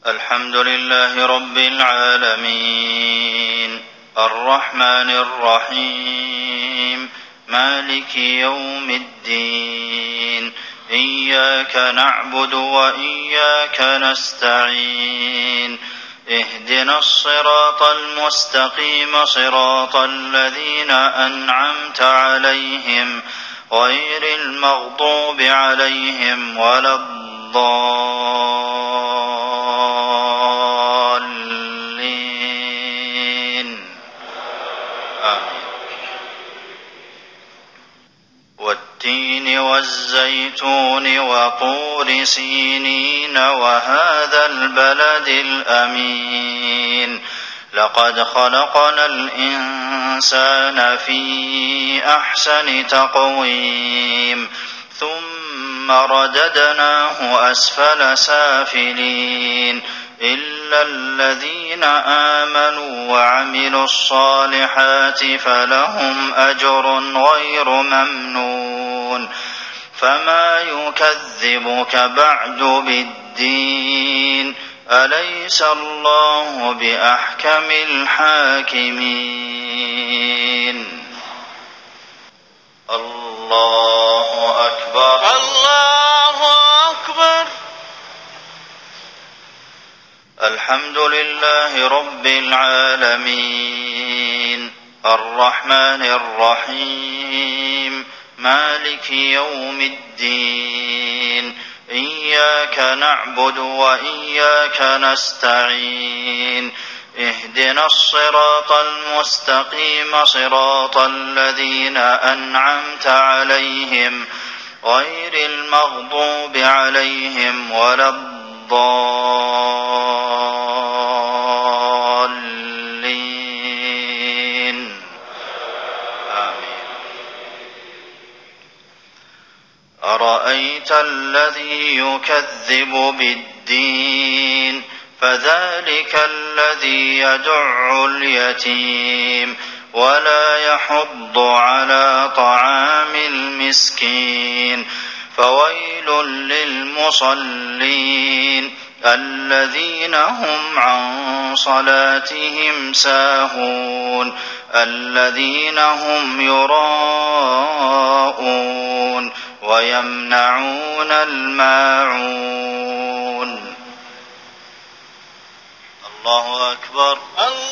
الحمد لله رب العالمين الرحمن الرحيم مالك يوم الدين إياك نعبد وإياك نستعين اهدنا الصراط المستقيم صراط الذين أنعمت عليهم غير المغضوب عليهم ولا الضالين آمين. والتين والزيتون وطور سينين وهذا البلد الأمين لقد خلقنا الإنسان في أحسن تقويم ثم رددناه أسفل سافلين إلا الذين آمنوا وعملوا الصالحات فلهم أجر غير ممنون فما يكذبك بعد بالدين أليس الله بأحكم الحاكمين الله أكبر الله أكبر. الحمد لله رب العالمين الرحمن الرحيم مالك يوم الدين إياك نعبد وإياك نستعين اهدنا الصراط المستقيم صراط الذين أنعمت عليهم غير المغضوب عليهم ولا الضالين آمين. أرأيت الذي يكذب بالدين فذلك الذي يدع اليتيم ولا يحض على طعام المسكين فويل للمصلين الذين هم عن صلاتهم ساهون الذين هم يراءون ويمنعون الماعون. الله أكبر.